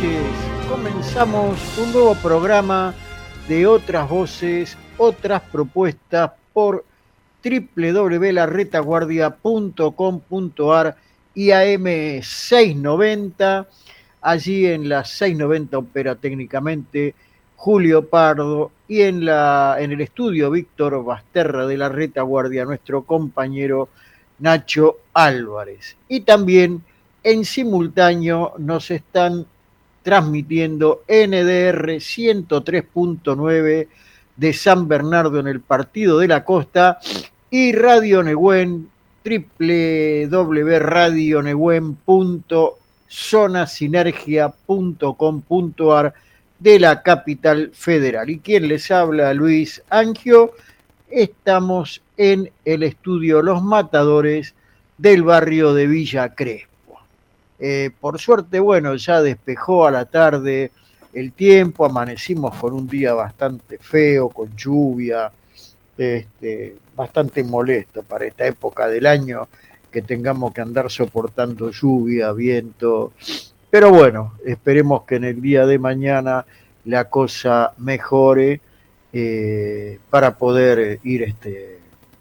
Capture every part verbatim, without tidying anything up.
noches. Comenzamos un nuevo programa de Otras Voces, Otras Propuestas por doble u doble u doble u punto la retaguardia punto com punto a r y A M seiscientos noventa. Allí en la seiscientos noventa opera técnicamente Julio Pardo y en, la, en el estudio Víctor Basterra de la Retaguardia, nuestro compañero Nacho Álvarez. Y también en simultáneo nos están transmitiendo N D R ciento tres punto nueve de San Bernardo en el Partido de la Costa y Radio Nehuen, doble u doble u doble u punto radio nehuen punto zona sinergia punto com punto a r de la capital federal. Y quien les habla, Luis Angio. Estamos en el estudio Los Matadores del barrio de Villa Crespo. Eh, por suerte, bueno, ya despejó a la tarde el tiempo, amanecimos con un día bastante feo, con lluvia, este, bastante molesto para esta época del año, que tengamos que andar soportando lluvia, viento, pero bueno, esperemos que en el día de mañana la cosa mejore eh, para poder ir este,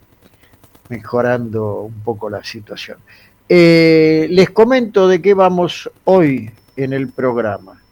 mejorando un poco la situación. Eh, les comento de qué vamos hoy en el programa.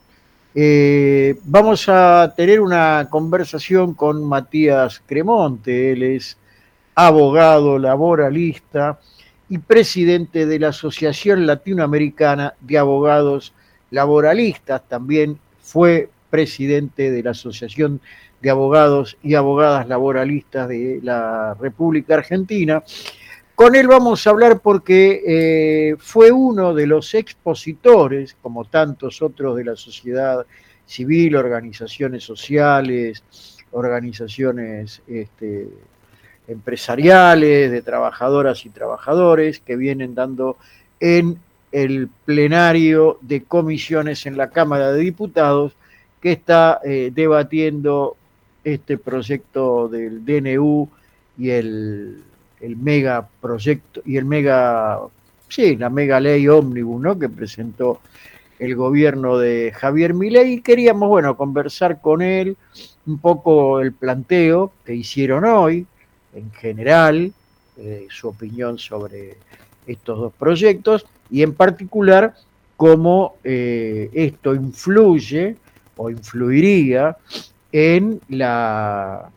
Eh, vamos a tener una conversación con Matías Cremonte. Él es abogado laboralista y presidente de la Asociación Latinoamericana de Abogados Laboralistas. También fue presidente de la Asociación de Abogados y Abogadas Laboralistas de la República Argentina. Con él vamos a hablar porque eh, fue uno de los expositores, como tantos otros de la sociedad civil, organizaciones sociales, organizaciones este, empresariales, de trabajadoras y trabajadores, que vienen dando en el plenario de comisiones en la Cámara de Diputados, que está eh, debatiendo este proyecto del D N U y el, el mega proyecto, y el mega, sí, la mega ley ómnibus, ¿no?, que presentó el gobierno de Javier Milei. Y queríamos, bueno, conversar con él un poco el planteo que hicieron hoy, en general, eh, su opinión sobre estos dos proyectos, y en particular cómo eh, esto influye o influiría en la,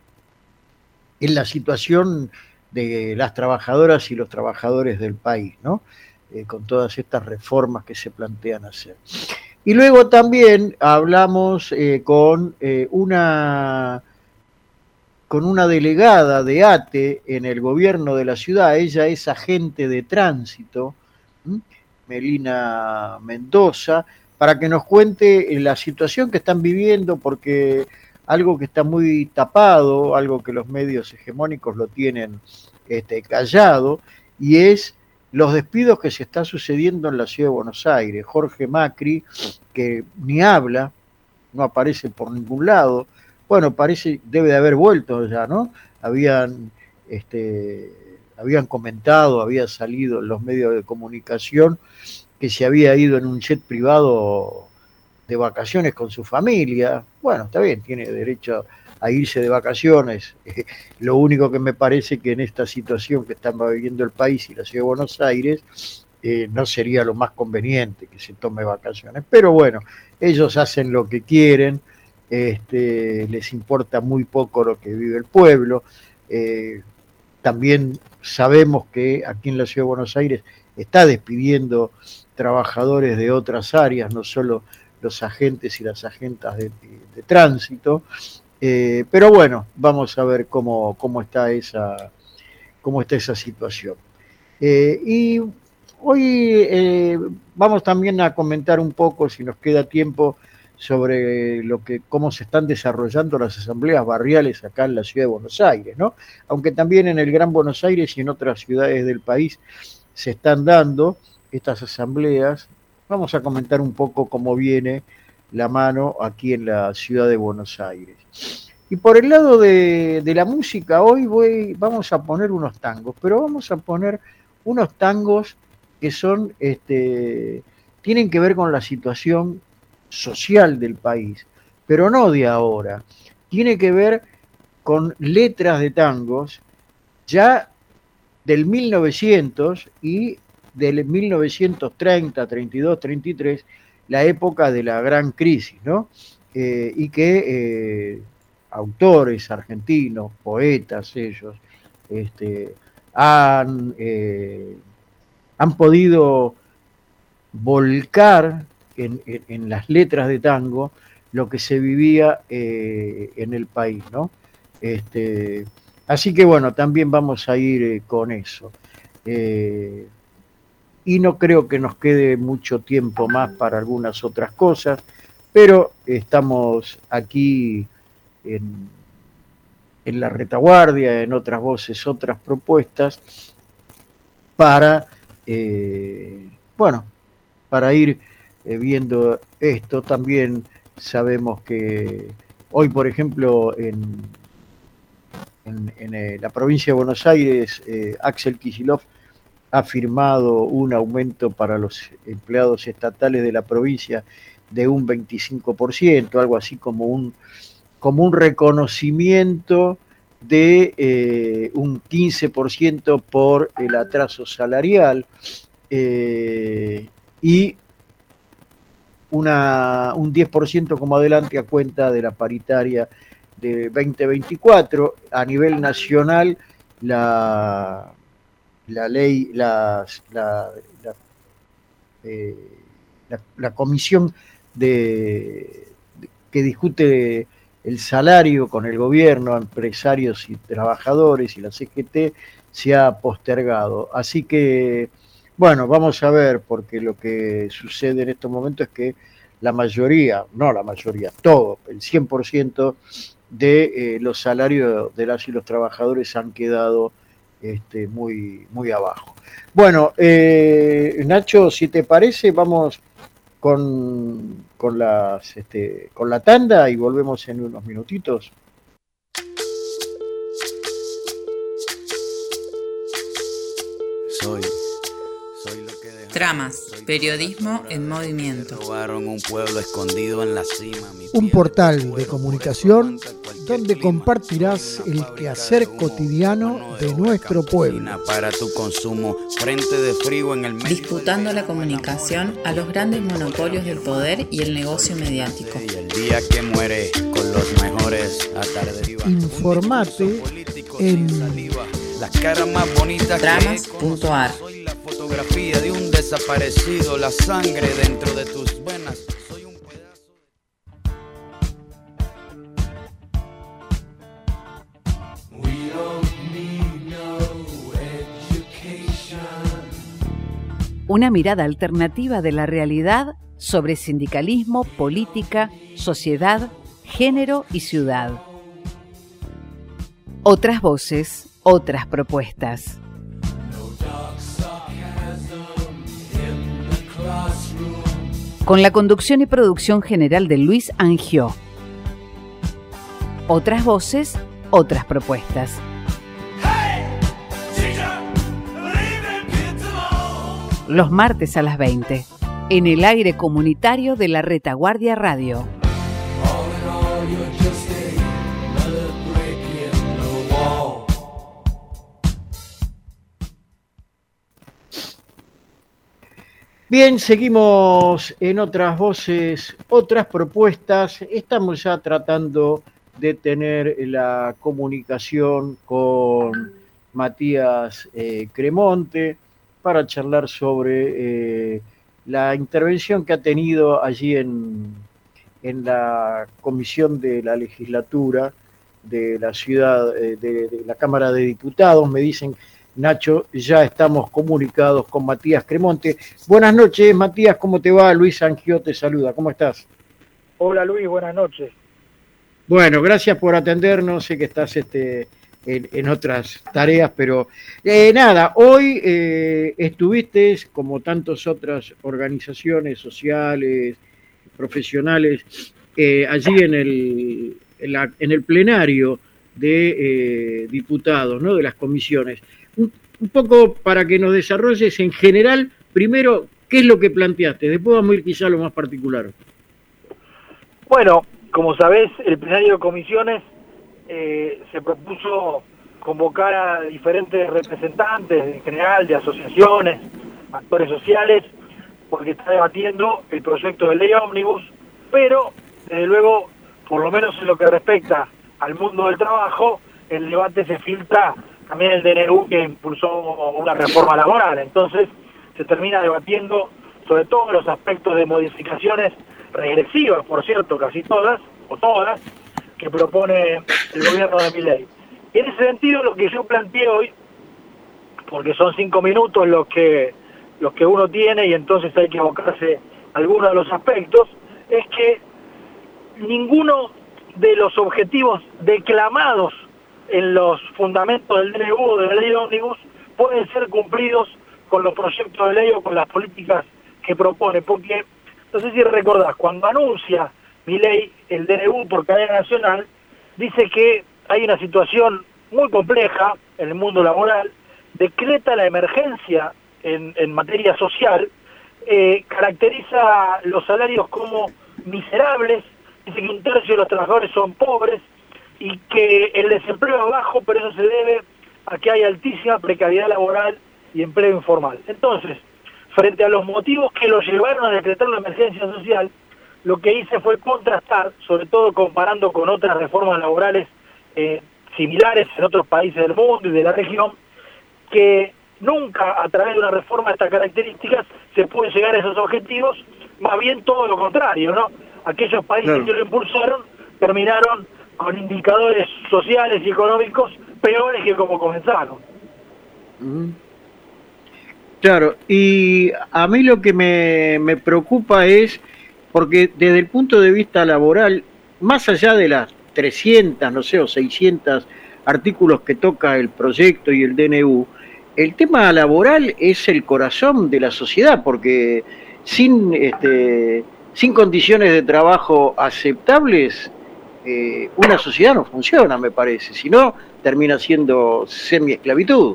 en la situación de las trabajadoras y los trabajadores del país, ¿no? Eh, con todas estas reformas que se plantean hacer. Y luego también hablamos eh, con eh, una con una delegada de A T E en el gobierno de la ciudad. Ella es agente de tránsito, ¿m? Melina Mendoza, para que nos cuente la situación que están viviendo, porque algo que está muy tapado, algo que los medios hegemónicos lo tienen este, callado, y es los despidos que se está sucediendo en la ciudad de Buenos Aires. Jorge Macri, que ni habla, no aparece por ningún lado. Bueno, parece, debe de haber vuelto ya, ¿no? Habían, este, habían comentado, había salido en los medios de comunicación que se había ido en un jet privado de vacaciones con su familia. Bueno, está bien, tiene derecho a irse de vacaciones. Eh, lo único que me parece que en esta situación que está viviendo el país y la ciudad de Buenos Aires, eh, no sería lo más conveniente que se tome vacaciones. Pero bueno, ellos hacen lo que quieren. Este, les importa muy poco lo que vive el pueblo. Eh, también sabemos que aquí en la ciudad de Buenos Aires está despidiendo trabajadores de otras áreas, no solo los agentes y las agentas de, de, de tránsito. Eh, pero bueno, vamos a ver cómo, cómo, está, esa, cómo está esa situación. Eh, y hoy eh, vamos también a comentar un poco, si nos queda tiempo, sobre lo que, cómo se están desarrollando las asambleas barriales acá en la ciudad de Buenos Aires, ¿no? Aunque también en el Gran Buenos Aires y en otras ciudades del país se están dando estas asambleas. Vamos a comentar un poco cómo viene la mano aquí en la ciudad de Buenos Aires. Y por el lado de, de la música, hoy voy, vamos a poner unos tangos, pero vamos a poner unos tangos que son, este, tienen que ver con la situación social del país, pero no de ahora. Tiene que ver con letras de tangos ya del mil novecientos y del mil novecientos treinta, treinta y dos, treinta y tres, la época de la gran crisis, ¿no? Eh, y que eh, autores argentinos, poetas ellos, este, han, eh, han podido volcar en, en, en las letras de tango lo que se vivía eh, en el país, ¿no? Este, así que bueno, también vamos a ir eh, con eso. Eh, y no creo que nos quede mucho tiempo más para algunas otras cosas, pero estamos aquí en, en la retaguardia, en otras voces, otras propuestas, para, eh, bueno, para ir eh, viendo esto. También sabemos que hoy, por ejemplo, en, en, en eh, la provincia de Buenos Aires, eh, Axel Kicillof ha firmado un aumento para los empleados estatales de la provincia de un veinticinco por ciento, algo así como un, como un reconocimiento de eh, un quince por ciento por el atraso salarial, eh, y una, un diez por ciento como adelante a cuenta de la paritaria de veinte veinticuatro. A nivel nacional, la, la ley, las, la, la, eh, la, la comisión de, de, que discute el salario con el gobierno, empresarios y trabajadores y la C G T, se ha postergado. Así que, bueno, vamos a ver, porque lo que sucede en estos momentos es que la mayoría, no la mayoría, todo, el cien por ciento de eh, los salarios de las y los trabajadores han quedado este, muy, muy abajo. Bueno, eh, Nacho, si te parece, vamos con, con, las, este, con la tanda y volvemos en unos minutitos. Soy, soy lo que dejaron, Tramas, soy periodismo en movimiento. Robaron un pueblo escondido en la cima. Un portal de comunicación donde compartirás el quehacer cotidiano de nuestro pueblo. Para tu consumo, frente de frío en el medio. Disputando la comunicación a los grandes monopolios del poder y el negocio mediático. Y el día que muere con los mejores atardecidos. Informate en las caras más bonitas. Tramas punto ar. Soy la fotografía de un desaparecido, la sangre dentro de tus venas. Soy un pedazo de... Una mirada alternativa de la realidad sobre sindicalismo, política, sociedad, género y ciudad. Otras voces, otras propuestas. Con la conducción y producción general de Luis Angió. Otras voces, otras propuestas. Los martes a las veinte, en el aire comunitario de la Retaguardia Radio. Bien, seguimos en otras voces, otras propuestas. Estamos ya tratando de tener la comunicación con Matías eh, Cremonte para charlar sobre eh, la intervención que ha tenido allí en, en la comisión de la legislatura de la ciudad, eh, de, de la Cámara de Diputados. Me dicen, Nacho, ya estamos comunicados con Matías Cremonte. Buenas noches, Matías, ¿cómo te va? Luis Angió te saluda, ¿cómo estás? Hola Luis, buenas noches. Bueno, gracias por atendernos, sé que estás este, en, en otras tareas, pero eh, nada, hoy eh, estuviste, como tantas otras organizaciones sociales, profesionales, eh, allí en el, en, la, en el plenario de eh, diputados, ¿no? De las comisiones. Un, un poco para que nos desarrolles en general, primero, ¿qué es lo que planteaste? Después vamos a ir quizá a lo más particular. Bueno, como sabés, el plenario de comisiones eh, se propuso convocar a diferentes representantes en general, de asociaciones, actores sociales, porque está debatiendo el proyecto de ley ómnibus, pero desde luego, por lo menos en lo que respecta al mundo del trabajo, el debate se filtra también el D N U, que impulsó una reforma laboral. Entonces se termina debatiendo sobre todos los aspectos de modificaciones regresivas, por cierto, casi todas, o todas, que propone el gobierno de Milei. Y en ese sentido, lo que yo planteé hoy, porque son cinco minutos los que, los que uno tiene y entonces hay que abocarse a algunos de los aspectos, es que ninguno de los objetivos declamados en los fundamentos del D N U o de la ley ómnibus pueden ser cumplidos con los proyectos de ley o con las políticas que propone, porque no sé si recordás, cuando anuncia Milei el D N U por cadena nacional, dice que hay una situación muy compleja en el mundo laboral, decreta la emergencia en, en materia social, eh, caracteriza los salarios como miserables, dice que un tercio de los trabajadores son pobres y que el desempleo es bajo, pero eso se debe a que hay altísima precariedad laboral y empleo informal. Entonces, frente a los motivos que lo llevaron a decretar la emergencia social, lo que hice fue contrastar, sobre todo comparando con otras reformas laborales eh, similares en otros países del mundo y de la región, que nunca a través de una reforma de estas características se puede llegar a esos objetivos, más bien todo lo contrario, ¿no? Aquellos países claro. que lo impulsaron terminaron con indicadores sociales y económicos peores que como comenzaron. Claro, y a mí lo que me, me preocupa es, porque desde el punto de vista laboral, más allá de las trescientas, no sé, o seiscientos artículos que toca el proyecto y el D N U, el tema laboral es el corazón de la sociedad, porque sin este, sin condiciones de trabajo aceptables, eh, una sociedad no funciona, me parece, si no, termina siendo semi-esclavitud.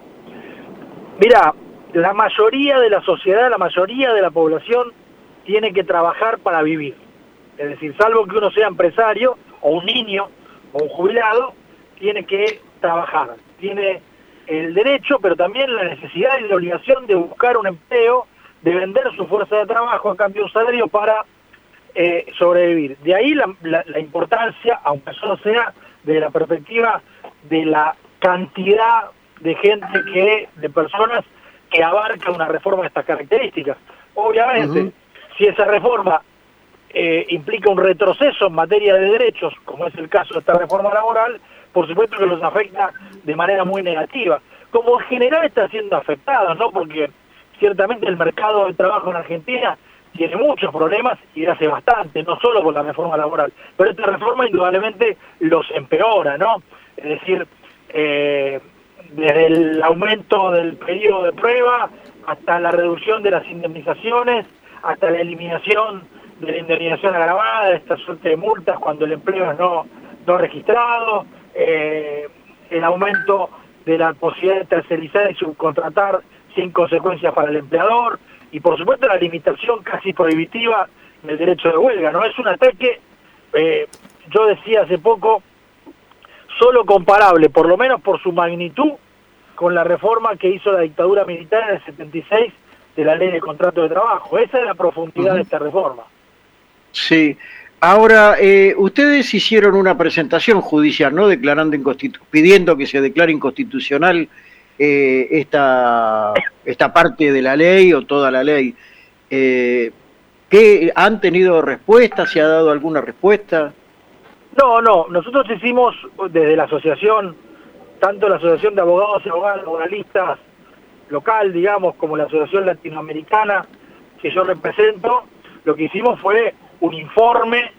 Mirá, la mayoría de la sociedad, la mayoría de la población tiene que trabajar para vivir. Es decir, salvo que uno sea empresario, o un niño, o un jubilado, tiene que trabajar. Tiene el derecho, pero también la necesidad y la obligación de buscar un empleo, de vender su fuerza de trabajo a cambio de un salario para eh, sobrevivir. De ahí la, la, la importancia, aunque solo sea de la perspectiva de la cantidad de gente que, de personas que abarca una reforma de estas características. Obviamente, uh-huh. si esa reforma eh, implica un retroceso en materia de derechos, como es el caso de esta reforma laboral, por supuesto que los afecta de manera muy negativa. Como en general está siendo afectada, ¿no? Porque ciertamente el mercado de trabajo en Argentina tiene muchos problemas y hace bastante, no solo por la reforma laboral, pero esta reforma indudablemente los empeora, ¿no? Es decir, eh, desde el aumento del periodo de prueba hasta la reducción de las indemnizaciones, hasta la eliminación de la indemnización agravada, de esta suerte de multas cuando el empleo es no, no registrado, eh, el aumento de la posibilidad de tercerizar y subcontratar sin consecuencias para el empleador, y por supuesto la limitación casi prohibitiva del derecho de huelga, ¿no? Es un ataque, eh, yo decía hace poco, solo comparable, por lo menos por su magnitud, con la reforma que hizo la dictadura militar en el setenta y seis de la ley de contrato de trabajo. Esa es la profundidad uh-huh. de esta reforma. Sí. Ahora, eh, ustedes hicieron una presentación judicial, ¿no? Declarando inconstitu- pidiendo que se declare inconstitucional eh, esta, esta parte de la ley o toda la ley. Eh, ¿qué, ¿Han tenido respuesta? ¿Se ha dado alguna respuesta? No, no. Nosotros hicimos desde la asociación, tanto la Asociación de Abogados y Abogadas Laboralistas local, digamos, como la Asociación Latinoamericana que yo represento, lo que hicimos fue un informe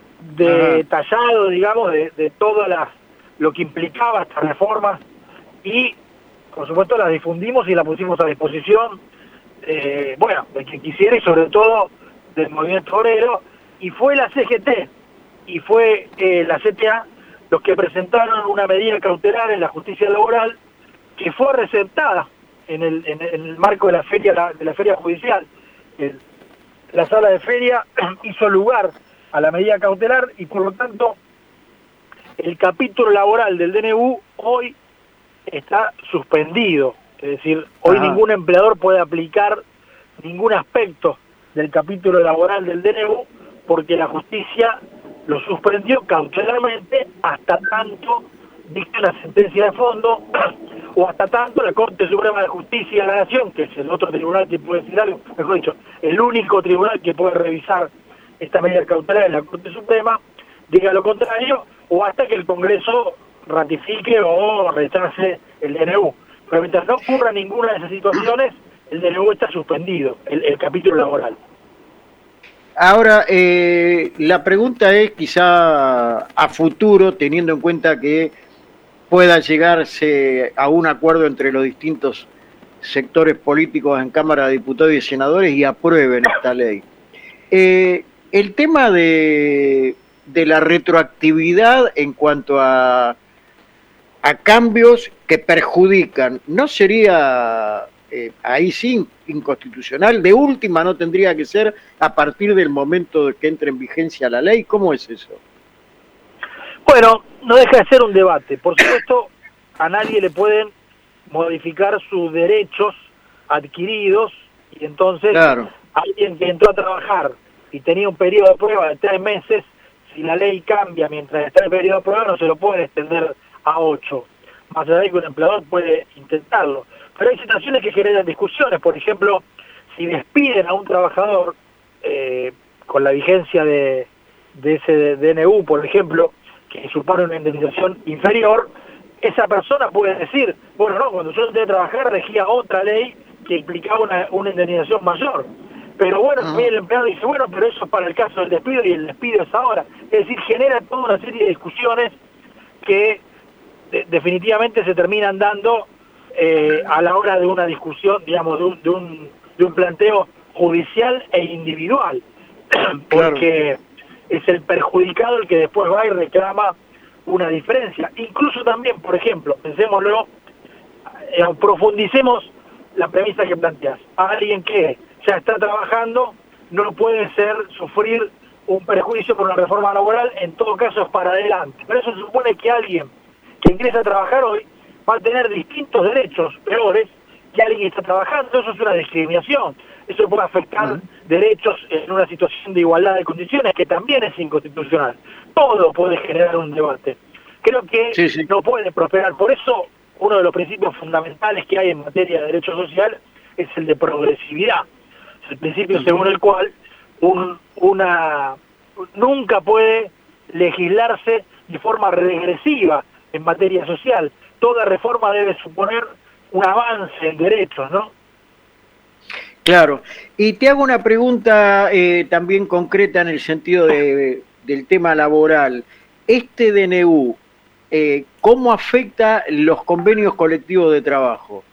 detallado, digamos, de, de todo las, lo que implicaba estas reformas y, por supuesto, las difundimos y las pusimos a disposición, eh, bueno, de quien quisiera y sobre todo del movimiento obrero, y fue la C G T y fue eh, la C T A los que presentaron una medida cautelar en la justicia laboral que fue receptada en el, en el marco de la feria de la feria judicial. El, la sala de feria hizo lugar a la medida cautelar y por lo tanto el capítulo laboral del D N U hoy está suspendido. Es decir, hoy Ajá. ningún empleador puede aplicar ningún aspecto del capítulo laboral del D N U porque la justicia lo suspendió cautelarmente hasta tanto dicte una sentencia de fondo o hasta tanto la Corte Suprema de Justicia de la Nación, que es el otro tribunal que puede decir algo, mejor dicho, el único tribunal que puede revisar esta medida cautelar es la Corte Suprema, diga lo contrario, o hasta que el Congreso ratifique o rechace el D N U. Pero mientras no ocurra ninguna de esas situaciones, el D N U está suspendido, el, el capítulo laboral. Ahora, eh, la pregunta es quizá a futuro, teniendo en cuenta que pueda llegarse a un acuerdo entre los distintos sectores políticos en Cámara de Diputados y Senadores y aprueben esta ley. Eh, el tema de, de la retroactividad en cuanto a, a cambios que perjudican, ¿no sería eh, ahí sí inconstitucional? De última, ¿no tendría que ser a partir del momento de que entre en vigencia la ley? ¿Cómo es eso? Bueno, no deja de ser un debate. Por supuesto, a nadie le pueden modificar sus derechos adquiridos y entonces Claro. alguien que entró a trabajar y tenía un periodo de prueba de tres meses, si la ley cambia mientras está en el periodo de prueba no se lo puede extender a ocho. Más allá de que un empleador puede intentarlo. Pero hay situaciones que generan discusiones. Por ejemplo, si despiden a un trabajador eh, con la vigencia de, de ese D N U, por ejemplo, que supone una indemnización inferior, esa persona puede decir, bueno, no, cuando yo entré a trabajar regía otra ley que implicaba una, una indemnización mayor. Pero bueno, Ah. también el empleado dice, bueno, pero eso es para el caso del despido y el despido es ahora. Es decir, genera toda una serie de discusiones que de, definitivamente se terminan dando eh, a la hora de una discusión, digamos, de un, de un, de un planteo judicial e individual. Porque es el perjudicado el que después va y reclama una diferencia. Incluso también, por ejemplo, pensémoslo, eh, profundicemos la premisa que planteas. A alguien que ya está trabajando no puede ser sufrir un perjuicio por una reforma laboral, en todo caso es para adelante. Pero eso supone que alguien que ingresa a trabajar hoy va a tener distintos derechos peores que alguien que está trabajando. Eso es una discriminación. Eso puede afectar uh-huh. derechos en una situación de igualdad de condiciones que también es inconstitucional. Todo puede generar un debate. Creo que sí, sí. no puede prosperar. Por eso, uno de los principios fundamentales que hay en materia de derecho social es el de progresividad. Es el principio uh-huh. según el cual un, una nunca puede legislarse de forma regresiva en materia social. Toda reforma debe suponer un avance en derechos, ¿no? Claro, y te hago una pregunta eh, también concreta en el sentido de, del tema laboral. Este D N U, eh, ¿cómo afecta los convenios colectivos de trabajo?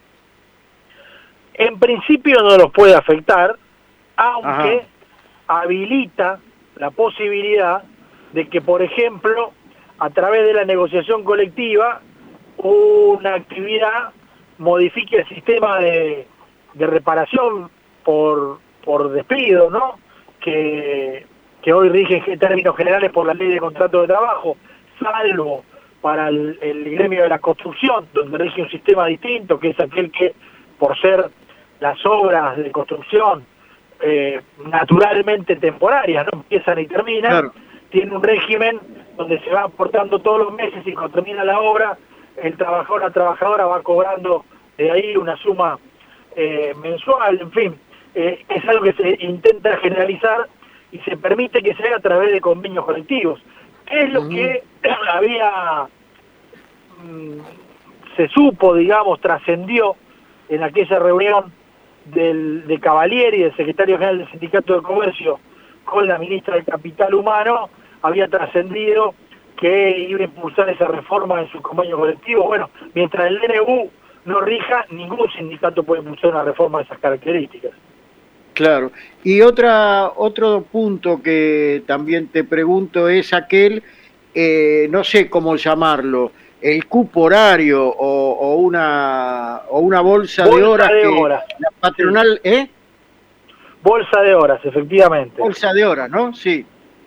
En principio no los puede afectar, aunque Ajá. habilita la posibilidad de que, por ejemplo, a través de la negociación colectiva, una actividad modifique el sistema de, de reparación por por despido, ¿no? Que, que hoy rige en términos generales por la ley de contrato de trabajo, salvo para el, el gremio de la construcción, donde rige un sistema distinto, que es aquel que, por ser las obras de construcción eh, naturalmente temporarias, no empiezan y terminan, claro. tiene un régimen donde se va aportando todos los meses y cuando termina la obra, el trabajador, la trabajadora va cobrando de ahí una suma eh, mensual, en fin. Eh, es algo que se intenta generalizar y se permite que se haga a través de convenios colectivos. ¿Qué es lo uh-huh. que había, mmm, se supo, digamos, trascendió en aquella reunión del, de Cavalieri, del secretario general del Sindicato de Comercio, con la ministra del Capital Humano? Había trascendido que iba a impulsar esa reforma en sus convenios colectivos. Bueno, mientras el D N U no rija, ningún sindicato puede impulsar una reforma de esas características. Claro. Y otra otro punto que también te pregunto es aquel, eh, no sé cómo llamarlo, el cupo horario o, o una o una bolsa, bolsa de horas de que horas. La patronal, ¿eh? Bolsa de horas, efectivamente. Bolsa de horas, ¿no? Sí.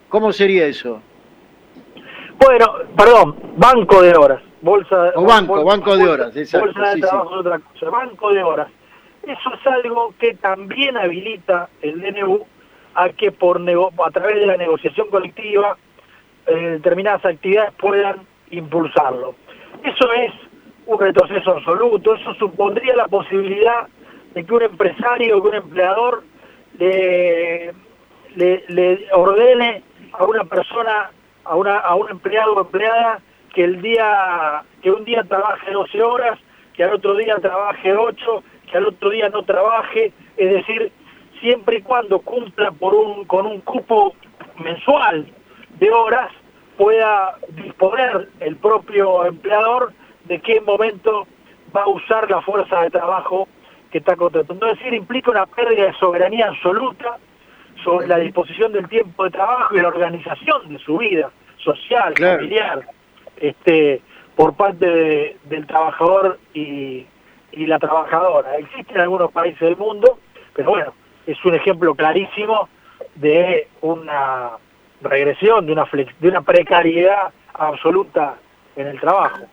¿Cómo sería eso? Bueno, perdón, banco de horas. Bolsa, o banco, bolsa, banco de horas, exacto. Bolsa de sí, trabajo sí. es otra cosa. Banco de horas. Eso es algo que también habilita el D N U a que por nego a través de la negociación colectiva eh, determinadas actividades puedan impulsarlo. Eso es un retroceso absoluto. Eso supondría la posibilidad de que un empresario, que un empleador le, le, le ordene a una persona, a una a un empleado o empleada que el día que un día trabaje doce horas, que al otro día trabaje ocho, que al otro día no trabaje, es decir, siempre y cuando cumpla por un con un cupo mensual de horas, pueda disponer el propio empleador de qué momento va a usar la fuerza de trabajo que está contratando. Es decir, implica una pérdida de soberanía absoluta sobre la disposición del tiempo de trabajo y la organización de su vida social, claro. familiar, este, por parte de, del trabajador y, y la trabajadora. Existen algunos países del mundo, pero bueno, es un ejemplo clarísimo de una regresión, de una, flex, de una precariedad absoluta en el trabajo.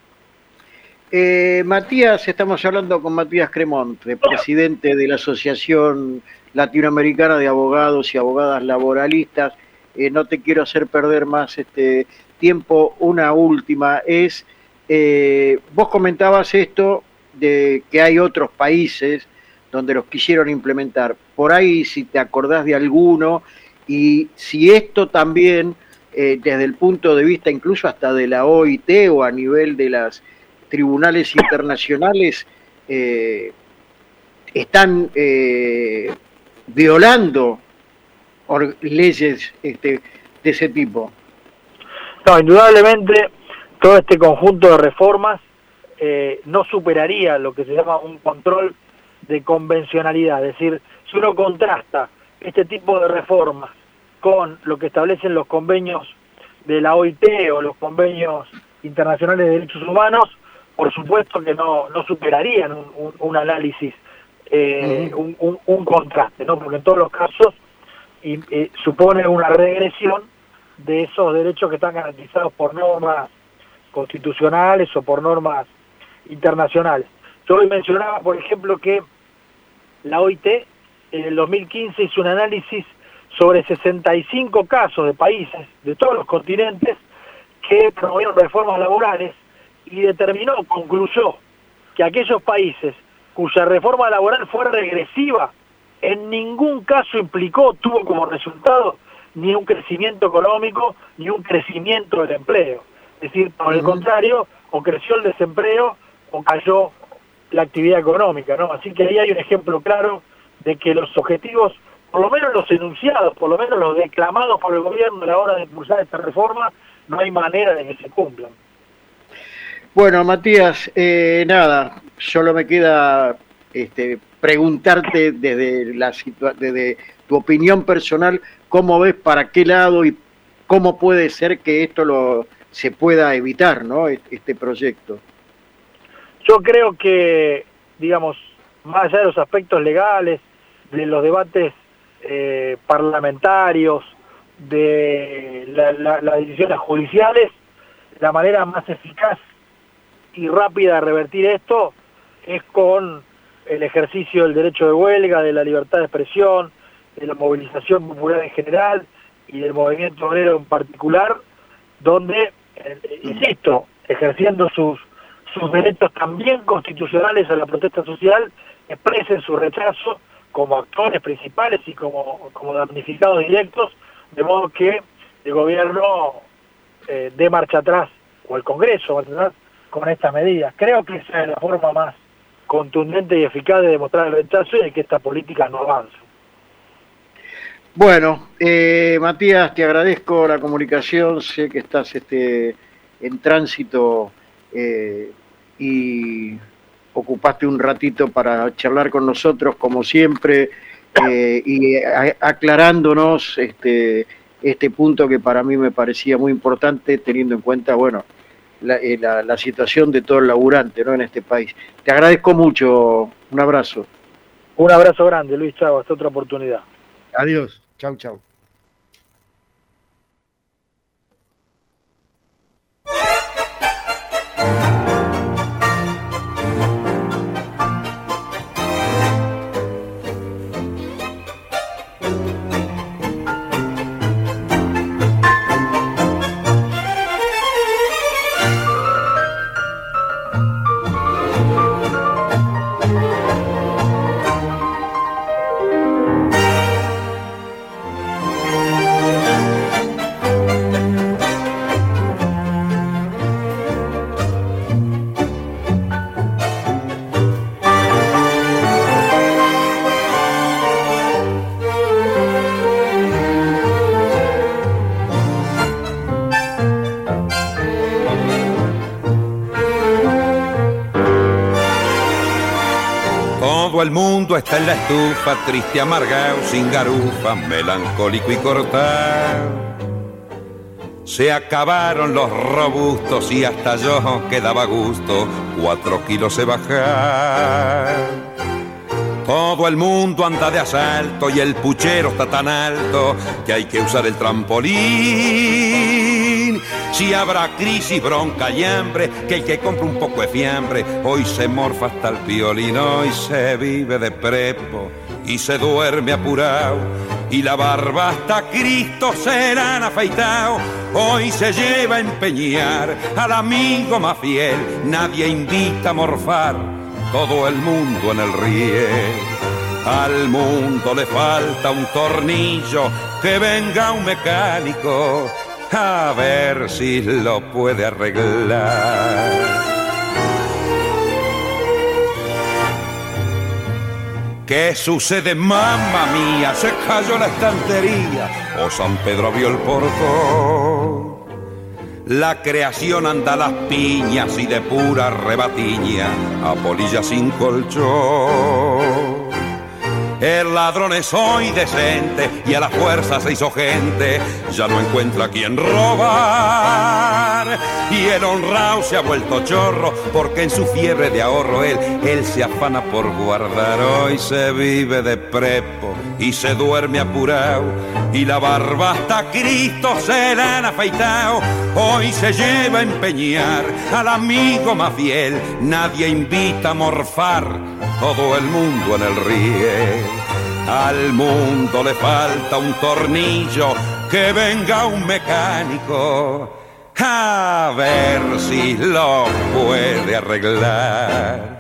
Eh, Matías, estamos hablando con Matías Cremont, presidente de la Asociación Latinoamericana de Abogados y Abogadas Laboralistas. Eh, no te quiero hacer perder más este tiempo. Una última es, eh, vos comentabas esto de que hay otros países donde los quisieron implementar. Por ahí, si te acordás de alguno, y si esto también, eh, desde el punto de vista incluso hasta de la O I T o a nivel de las tribunales internacionales, eh, están eh, violando leyes este, de ese tipo. No, indudablemente todo este conjunto de reformas eh, no superaría lo que se llama un control de convencionalidad. Es decir, si uno contrasta este tipo de reformas con lo que establecen los convenios de la O I T o los convenios internacionales de derechos humanos, por supuesto que no, no superarían un, un, un análisis, eh, uh-huh. un, un, un contraste, ¿no? Porque en todos los casos y, eh, supone una regresión de esos derechos que están garantizados por normas constitucionales o por normas internacionales. Yo hoy mencionaba, por ejemplo, que la O I T en el dos mil quince hizo un análisis sobre sesenta y cinco casos de países de todos los continentes que promovieron reformas laborales y determinó, concluyó, que aquellos países cuya reforma laboral fue regresiva en ningún caso implicó, tuvo como resultado ni un crecimiento económico ni un crecimiento del empleo. Es decir, por el contrario, o creció el desempleo o cayó la actividad económica, ¿no? Así que ahí hay un ejemplo claro de que los objetivos, por lo menos los enunciados, por lo menos los declamados por el gobierno a la hora de impulsar esta reforma, no hay manera de que se cumplan. Bueno, Matías, eh, nada, solo me queda este, preguntarte desde, la situa desde tu opinión personal, cómo ves para qué lado y cómo puede ser que esto lo se pueda evitar, ¿no? Este proyecto. Yo creo que, digamos, más allá de los aspectos legales, de los debates eh, parlamentarios, de la, la, las decisiones judiciales, la manera más eficaz y rápida de revertir esto es con el ejercicio del derecho de huelga, de la libertad de expresión, de la movilización popular en general y del movimiento obrero en particular, donde, eh, insisto, ejerciendo sus, sus derechos también constitucionales a la protesta social, expresen su rechazo como actores principales y como, como damnificados directos, de modo que el gobierno eh, dé marcha atrás, o el Congreso marcha atrás, con estas medidas. Creo que esa es la forma más contundente y eficaz de demostrar el rechazo y de que esta política no avance. Bueno, eh, Matías, te agradezco la comunicación, sé que estás este, en tránsito eh, y ocupaste un ratito para charlar con nosotros, como siempre, eh, y a, aclarándonos este, este punto que para mí me parecía muy importante, teniendo en cuenta, bueno, la, la, la situación de todo el laburante, ¿no?, en este país. Te agradezco mucho, un abrazo. Un abrazo grande, Luis, chao, hasta otra oportunidad. Adiós, chau, chau. Todo el mundo está en la estufa, triste, amargado, sin garufa, melancólico y cortado. Se acabaron los robustos y hasta yo que daba gusto cuatro kilos he bajado. Todo el mundo anda de asalto y el puchero está tan alto que hay que usar el trampolín. Si habrá crisis, bronca y hambre, que el que compra un poco de fiambre hoy se morfa hasta el piolín. Hoy se vive de prepo y se duerme apurado, y la barba hasta Cristo se la han afeitado. Hoy se lleva a empeñar al amigo más fiel, nadie invita a morfar, todo el mundo en el riel. Al mundo le falta un tornillo, que venga un mecánico a ver si lo puede arreglar. ¿Qué sucede, mamma mía? Se cayó la estantería o San Pedro abrió el portón. La creación anda a las piñas y de pura rebatiña a polilla sin colchón. El ladrón es hoy decente y a la fuerza se hizo gente, ya no encuentra a quien robar. Y el honrado se ha vuelto chorro porque en su fiebre de ahorro él, él se afana por guardar. Hoy se vive de prepo y se duerme apurado, y la barba hasta Cristo se la han afeitado. Hoy se lleva a empeñar al amigo más fiel, nadie invita a morfar, todo el mundo en el riel. Al mundo le falta un tornillo, que venga un mecánico a ver si lo puede arreglar.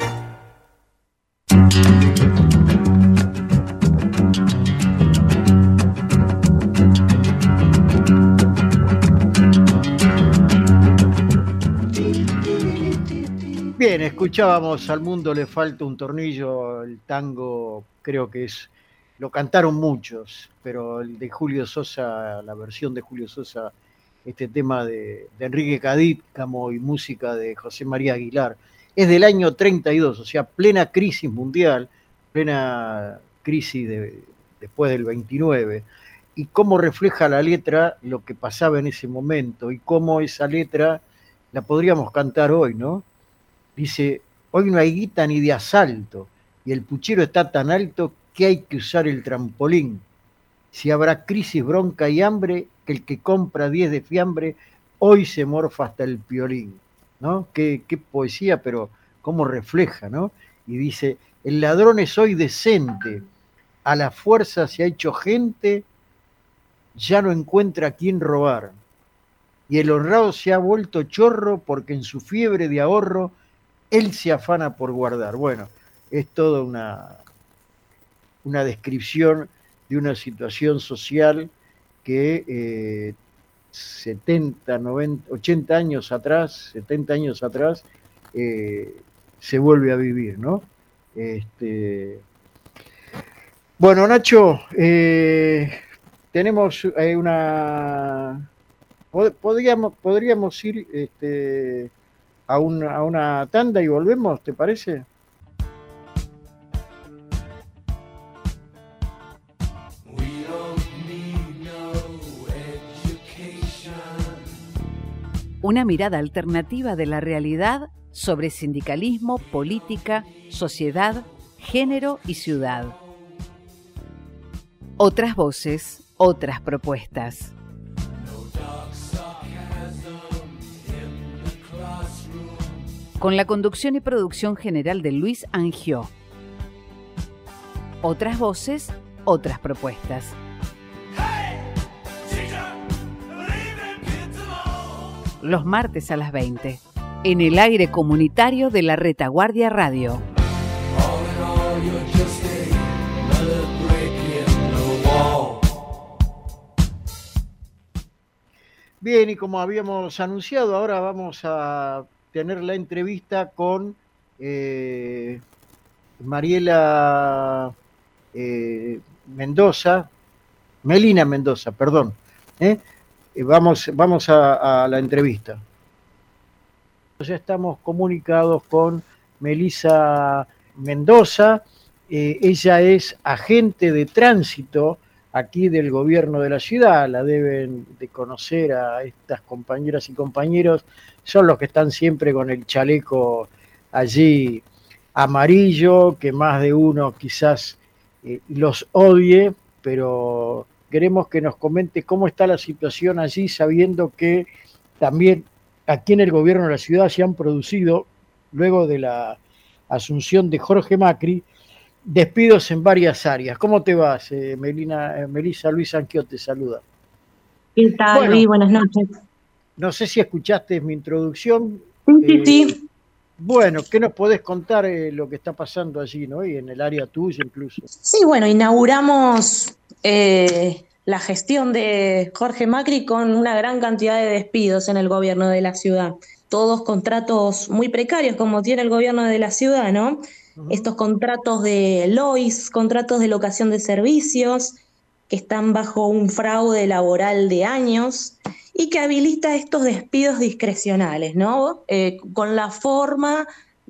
Bien, escuchábamos Al mundo le falta un tornillo, el tango creo que es, lo cantaron muchos, pero el de Julio Sosa, la versión de Julio Sosa, este tema de, de Enrique Cadícamo y música de José María Aguilar, es del año treinta y dos, o sea, plena crisis mundial, plena crisis de, después del veintinueve, y cómo refleja la letra lo que pasaba en ese momento, y cómo esa letra la podríamos cantar hoy, ¿no? Dice, hoy no hay guita ni de asalto, y el puchero está tan alto que hay que usar el trampolín. Si habrá crisis, bronca y hambre, que el que compra diez de fiambre, hoy se morfa hasta el piolín, ¿no? Qué, qué poesía, pero cómo refleja, ¿no? Y dice, el ladrón es hoy decente, a la fuerza se ha hecho gente, ya no encuentra a quién robar. Y el honrado se ha vuelto chorro porque en su fiebre de ahorro él se afana por guardar. Bueno, es toda una, una descripción de una situación social que eh, setenta, noventa, ochenta años atrás, setenta años atrás, eh, se vuelve a vivir, ¿no? Este, bueno, Nacho, eh, tenemos eh, una... Podríamos, podríamos ir este, a, una, a una tanda y volvemos, ¿te parece? Una mirada alternativa de la realidad sobre sindicalismo, política, sociedad, género y ciudad. Otras voces, otras propuestas. Con la conducción y producción general de Luis Angió. Otras voces, otras propuestas. Los martes a las veinte, en el aire comunitario de la Retaguardia Radio. Bien, y como habíamos anunciado, ahora vamos a tener la entrevista con eh, Mariela eh, Mendoza, Melina Mendoza, perdón. ¿eh? Vamos, vamos a, a la entrevista. Ya estamos comunicados con Melisa Mendoza, Eh, ella es agente de tránsito aquí del gobierno de la ciudad, la deben de conocer a estas compañeras y compañeros, son los que están siempre con el chaleco allí amarillo, que más de uno quizás eh, los odie, pero queremos que nos comente cómo está la situación allí, sabiendo que también aquí en el gobierno de la ciudad se han producido, luego de la asunción de Jorge Macri, despidos en varias áreas. ¿Cómo te vas, eh, Melina, eh, Melissa? Luis Anquio te saluda. ¿Qué tal, bueno, Luis? Buenas noches. No sé si escuchaste mi introducción. Sí, sí, eh, sí. Bueno, ¿qué nos podés contar eh, lo que está pasando allí, ¿no? Y en el área tuya incluso. Sí, bueno, inauguramos eh, la gestión de Jorge Macri con una gran cantidad de despidos en el gobierno de la ciudad. Todos contratos muy precarios como tiene el gobierno de la ciudad, ¿no? Uh-huh. Estos contratos de L O I S, contratos de locación de servicios, que están bajo un fraude laboral de años y que habilita estos despidos discrecionales, ¿no? Eh, con la forma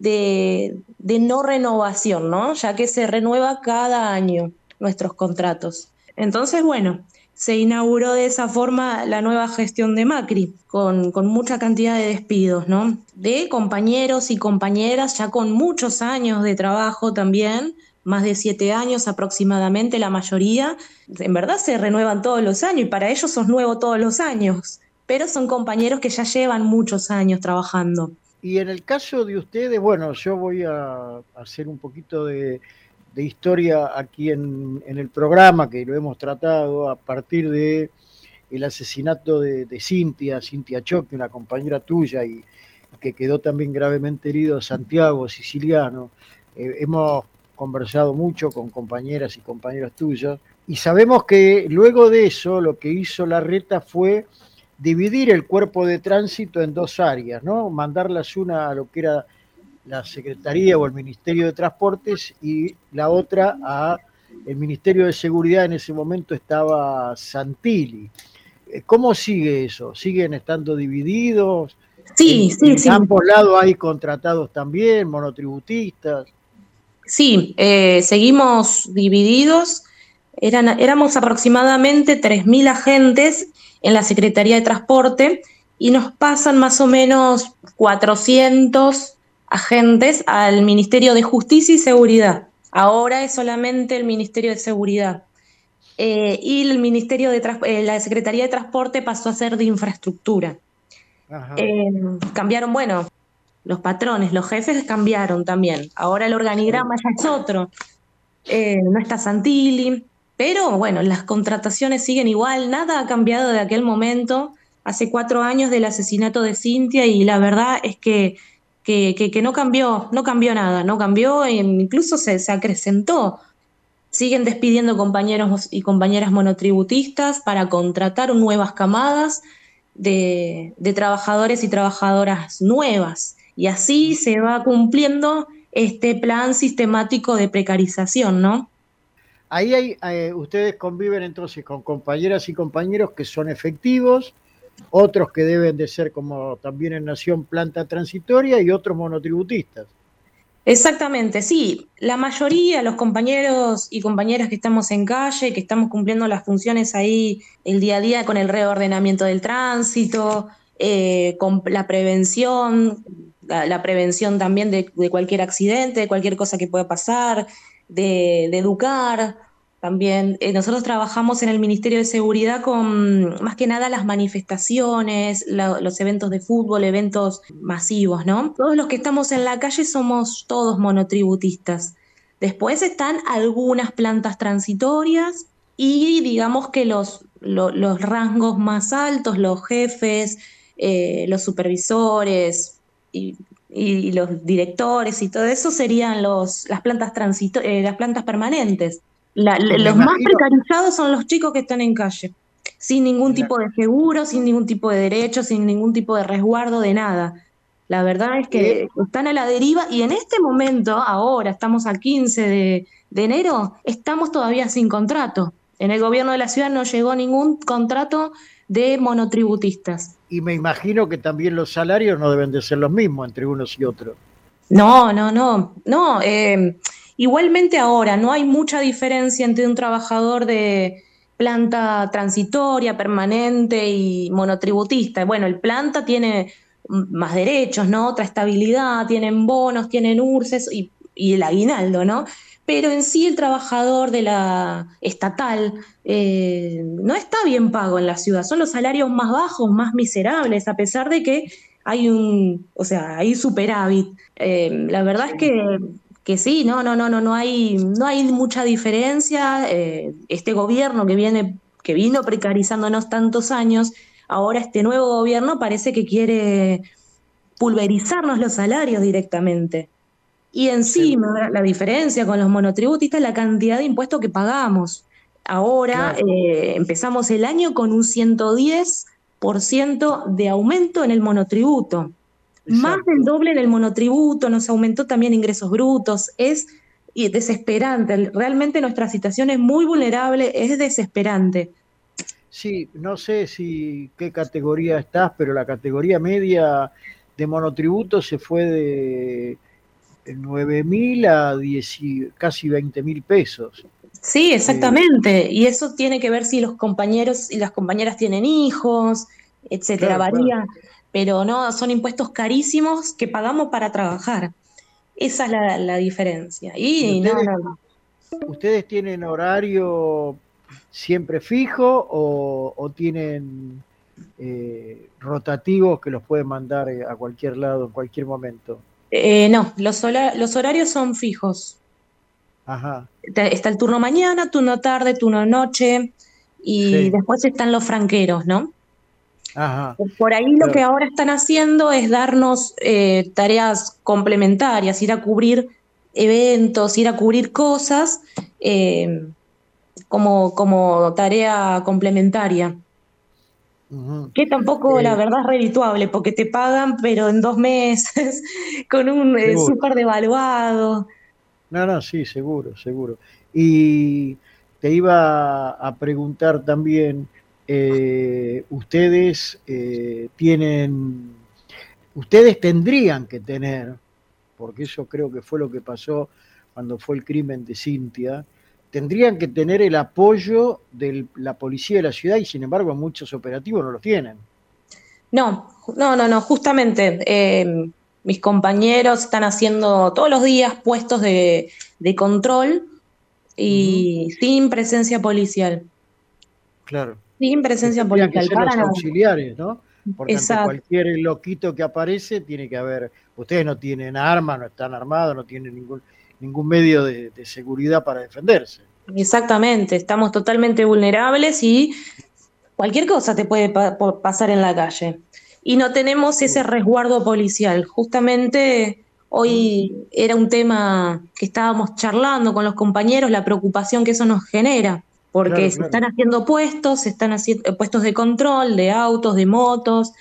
de, de no renovación, ¿no? Ya que se renueva cada año nuestros contratos. Entonces, bueno, se inauguró de esa forma la nueva gestión de Macri, con, con mucha cantidad de despidos, ¿no? De compañeros y compañeras ya con muchos años de trabajo también, más de siete años aproximadamente, la mayoría. En verdad se renuevan todos los años y para ellos sos nuevo todos los años, pero son compañeros que ya llevan muchos años trabajando. Y en el caso de ustedes, bueno, yo voy a hacer un poquito de... de historia aquí en, en el programa, que lo hemos tratado a partir de el asesinato de, de Cintia, Cintia Choque, una compañera tuya, y que quedó también gravemente herido Santiago Siciliano. Eh, hemos conversado mucho con compañeras y compañeros tuyos, y sabemos que luego de eso lo que hizo Larreta fue dividir el cuerpo de tránsito en dos áreas, ¿no? Mandarlas una a lo que era la Secretaría o el Ministerio de Transportes y la otra a el Ministerio de Seguridad. En ese momento estaba Santilli. ¿Cómo sigue eso? ¿Siguen estando divididos? Sí, en, sí, en sí. En ambos lados hay contratados también, monotributistas. Sí, eh, seguimos divididos. Eran, éramos aproximadamente tres mil agentes en la Secretaría de Transporte y nos pasan más o menos cuatrocientos agentes al Ministerio de Justicia y Seguridad. Ahora es solamente el Ministerio de Seguridad. Eh, y el Ministerio de eh, la Secretaría de Transporte pasó a ser de Infraestructura. Eh, cambiaron, bueno, los patrones, los jefes cambiaron también. Ahora el organigrama ya es otro. Eh, no está Santilli, pero bueno, las contrataciones siguen igual, nada ha cambiado de aquel momento, hace cuatro años del asesinato de Cintia, y la verdad es que Que, que, que no cambió, no cambió nada, no cambió, e incluso se, se acrecentó. Siguen despidiendo compañeros y compañeras monotributistas para contratar nuevas camadas de, de trabajadores y trabajadoras nuevas. Y así se va cumpliendo este plan sistemático de precarización, ¿no? Ahí hay, eh, ustedes conviven entonces con compañeras y compañeros que son efectivos, otros que deben de ser, como también en Nación, planta transitoria, y otros monotributistas. Exactamente, sí. La mayoría, los compañeros y compañeras que estamos en calle, que estamos cumpliendo las funciones ahí el día a día con el reordenamiento del tránsito, eh, con la prevención, la, la prevención también de, de cualquier accidente, de cualquier cosa que pueda pasar, de, de educar. También eh, nosotros trabajamos en el Ministerio de Seguridad con más que nada las manifestaciones, la, los eventos de fútbol, eventos masivos, ¿no? Todos los que estamos en la calle somos todos monotributistas. Después están algunas plantas transitorias y digamos que los, lo, los rangos más altos, los jefes, eh, los supervisores y, y los directores y todo eso serían los, las plantas transito- eh, las plantas permanentes. La, los imagino, más precarizados son los chicos que están en calle, sin ningún tipo de seguro, sin ningún tipo de derecho, sin ningún tipo de resguardo de nada. La verdad es que están a la deriva y en este momento, ahora estamos a quince de, de enero, estamos todavía sin contrato. En el gobierno de la ciudad no llegó ningún contrato de monotributistas. Y me imagino que también los salarios no deben de ser los mismos entre unos y otros. No, no, no, no. Eh, Igualmente ahora no hay mucha diferencia entre un trabajador de planta transitoria, permanente y monotributista. Bueno, el planta tiene más derechos, ¿no? Otra estabilidad, tienen bonos, tienen U R S S y, y el aguinaldo, ¿no? Pero en sí el trabajador de la estatal eh, no está bien pago en la ciudad, son los salarios más bajos, más miserables, a pesar de que hay un, o sea, hay superávit. Eh, la verdad es que, que sí, no, no, no, no, no hay, no hay mucha diferencia. Eh, este gobierno que viene, que vino precarizándonos tantos años, ahora este nuevo gobierno parece que quiere pulverizarnos los salarios directamente. Y encima, la diferencia con los monotributistas es la cantidad de impuestos que pagamos. Ahora Claro. eh, empezamos el año con un ciento diez por ciento de aumento en el monotributo. Más Exacto. del doble en el monotributo, nos aumentó también ingresos brutos. Es y desesperante. Realmente nuestra situación es muy vulnerable, es desesperante. Sí, no sé si qué categoría estás, pero la categoría media de monotributo se fue de nueve mil a diez, casi veinte mil pesos. Sí, exactamente. Eh, y eso tiene que ver si los compañeros y las compañeras tienen hijos, etcétera, Claro, varía. claro. Pero no, son impuestos carísimos que pagamos para trabajar. Esa es la, la diferencia. Y, ¿Y no, ustedes, no, no. ustedes tienen horario siempre fijo o, o tienen eh, rotativos que los pueden mandar a cualquier lado en cualquier momento? Eh, no, los, hola- los horarios son fijos. Ajá, Te- Está el turno mañana, turno tarde, turno noche, y sí, después están los franqueros, ¿no? ajá, Por ahí lo que claro. ahora están haciendo es darnos eh, tareas complementarias, ir a cubrir eventos, ir a cubrir cosas eh, como, como tarea complementaria. Ujú. Que tampoco la Eh, verdad es redituable, porque te pagan, pero en dos meses, con un eh, seguro. súper devaluado. No, no, sí, seguro, seguro. Y te iba a preguntar también, eh, ustedes eh, tienen, ustedes tendrían que tener, porque eso creo que fue lo que pasó cuando fue el crimen de Cintia, tendrían que tener el apoyo de la policía de la ciudad y sin embargo muchos operativos no lo tienen. No, no, no, no, justamente eh, mis compañeros están haciendo todos los días puestos de, de control Ujú, y sin presencia policial, claro. sin Que presencia tendrían que policial, ser para los nada. auxiliares, ¿no? Porque ante Exacto, cualquier loquito que aparece tiene que haber, ustedes no tienen armas, no están armados, no tienen ningún, ningún medio de, de seguridad para defenderse. exactamente, estamos totalmente vulnerables y cualquier cosa te puede pa- por pasar en la calle. Y no tenemos ese resguardo policial. Justamente hoy era un tema que estábamos charlando con los compañeros, la preocupación que eso nos genera, porque Claro, se claro. están haciendo puestos, se están haciendo puestos de control de autos, de motos,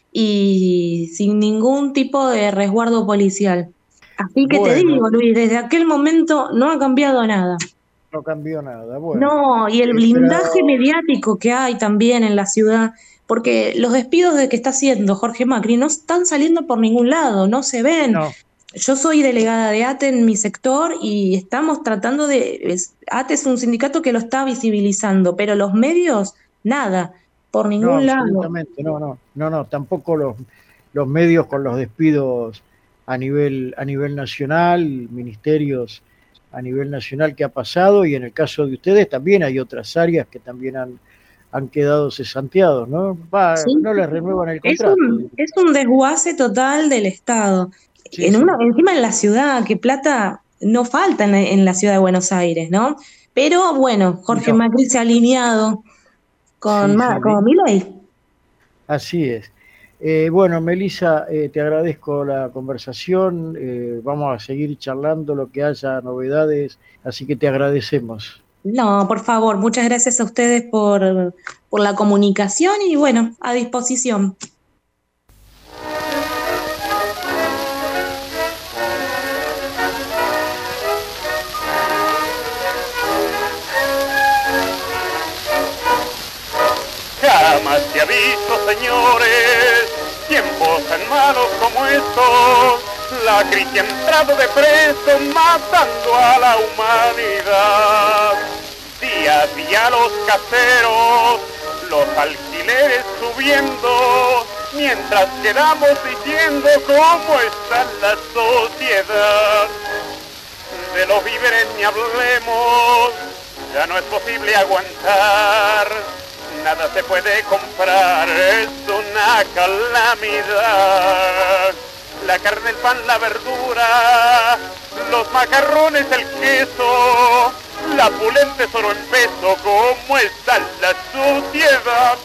y sin ningún tipo de resguardo policial. Así que te Bueno, digo, Luis, desde aquel momento no ha cambiado nada. no cambió nada. Bueno, No, y el eh, blindaje pero mediático que hay también en la ciudad, porque los despidos de que está haciendo Jorge Macri no están saliendo por ningún lado, no se ven. no, Yo soy delegada de ATE en mi sector y estamos tratando de... es- ATE es un sindicato que lo está visibilizando, pero los medios, nada, por no, ningún lado. absolutamente, no, no, no, no, tampoco los, los medios con los despidos a nivel, a nivel nacional, ministerios a nivel nacional que ha pasado, y en el caso de ustedes también hay otras áreas que también han, han quedado cesanteados, ¿no? Va, Sí, no les renuevan el es contrato. un, es un desguace total del Estado. Sí, En una, sí, encima en la ciudad, que plata no falta en, en la ciudad de Buenos Aires, ¿no? Pero bueno, Jorge no, Macri se ha alineado con, sí, Ma- sí, con vi- Milei. así es. Eh, bueno, Melissa, eh, te agradezco la conversación, eh, vamos a seguir charlando lo que haya novedades, así que te agradecemos. No, por favor, muchas gracias a ustedes por, por la comunicación y bueno, a disposición. Jamás te ha visto, señores, tiempos tan malos como estos. La crisis ha entrado de preso, matando a la humanidad. Día a día los caseros, los alquileres subiendo, mientras quedamos diciendo cómo está la sociedad. De los víveres ni hablemos, ya no es posible aguantar. Nada se puede comprar, es una calamidad. La carne, el pan, la verdura, los macarrones, el queso, la pulente solo en peso, ¿cómo está la sociedad?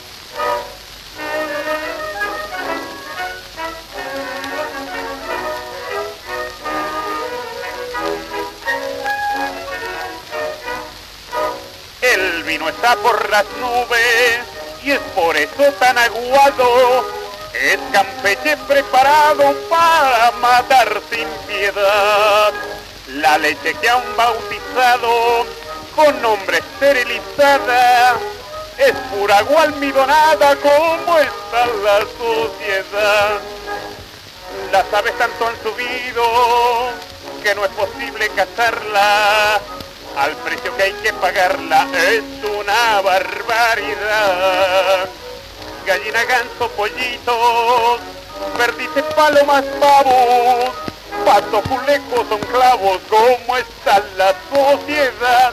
El vino está por las nubes y es por eso tan aguado. Es Campeche preparado para matar sin piedad. La leche que han bautizado con nombre esterilizada es pura agua almidonada. ¿Cómo está la sociedad? Las aves tanto han subido que no es posible cazarla. Al precio que hay que pagarla es una barbaridad. Gallina, ganso, pollitos, perdices, palomas, pavos, patos, culecos, son clavos. ¿Cómo está la sociedad?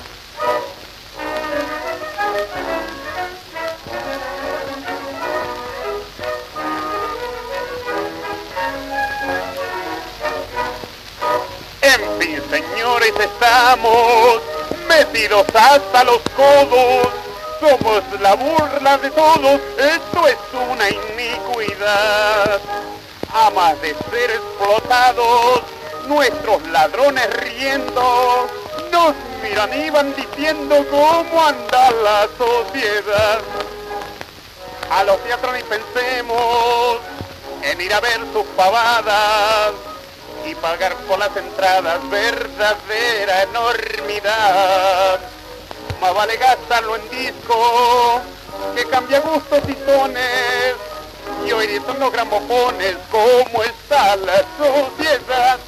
En fin, señores, estamos metidos hasta los codos. Somos la burla de todos, esto es una iniquidad. A más de ser explotados, nuestros ladrones riendo, nos miran y van diciendo cómo anda la sociedad. A los teatros ni pensemos en ir a ver sus pavadas y pagar por las entradas, verdadera enormidad. Más vale gastarlo en disco, que cambia gustos y tones, y oír son los gramofones. ¿Cómo está la sociedad?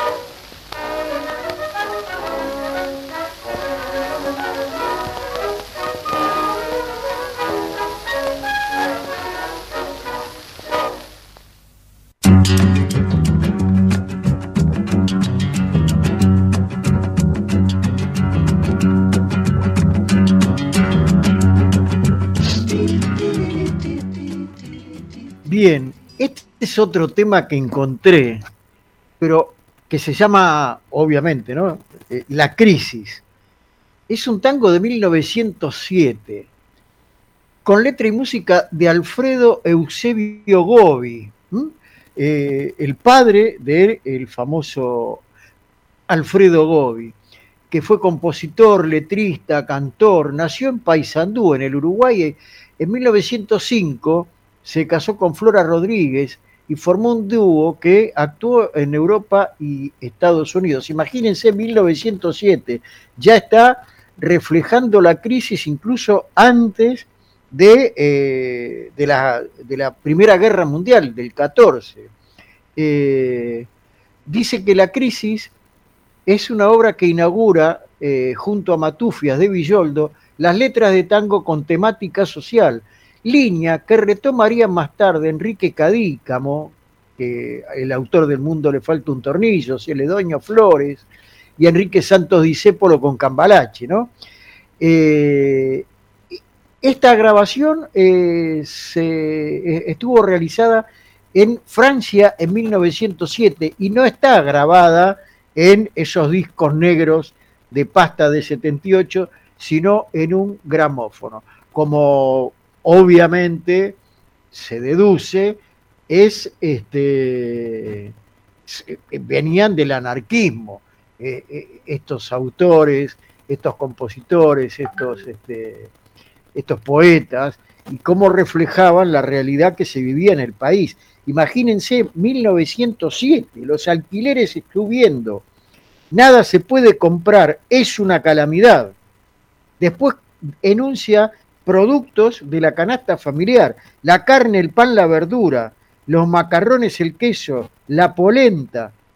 Bien, este es otro tema que encontré, pero que se llama, obviamente, ¿no? Eh, La Crisis. Es un tango de mil novecientos siete, con letra y música de Alfredo Eusebio Gobi, eh, el padre del famoso Alfredo Gobi, que fue compositor, letrista, cantor. Nació en Paysandú, en el Uruguay, en mil novecientos cinco. Se casó con Flora Rodríguez y formó un dúo que actuó en Europa y Estados Unidos. Imagínense, mil novecientos siete, ya está reflejando la crisis incluso antes de, eh, de, la, de la Primera Guerra Mundial, del catorce. Eh, dice que La Crisis es una obra que inaugura, eh, junto a Matufias de Villoldo, las letras de tango con temática social, línea que retomaría más tarde Enrique Cadícamo, que el autor del Mundo le falta un tornillo, Celedonio Flores, y Enrique Santos Discépolo con Cambalache, ¿no? Eh, esta grabación eh, se, estuvo realizada en Francia en mil novecientos siete y no está grabada en esos discos negros de pasta de setenta y ocho, sino en un gramófono. Como obviamente se deduce, es este venían del anarquismo, eh, eh, estos autores, estos compositores, estos, este, estos poetas, y cómo reflejaban la realidad que se vivía en el país. Imagínense, mil novecientos siete, los alquileres subiendo, nada se puede comprar, es una calamidad. Después enuncia productos de la canasta familiar, la carne, el pan, la verdura, los macarrones, el queso, la polenta,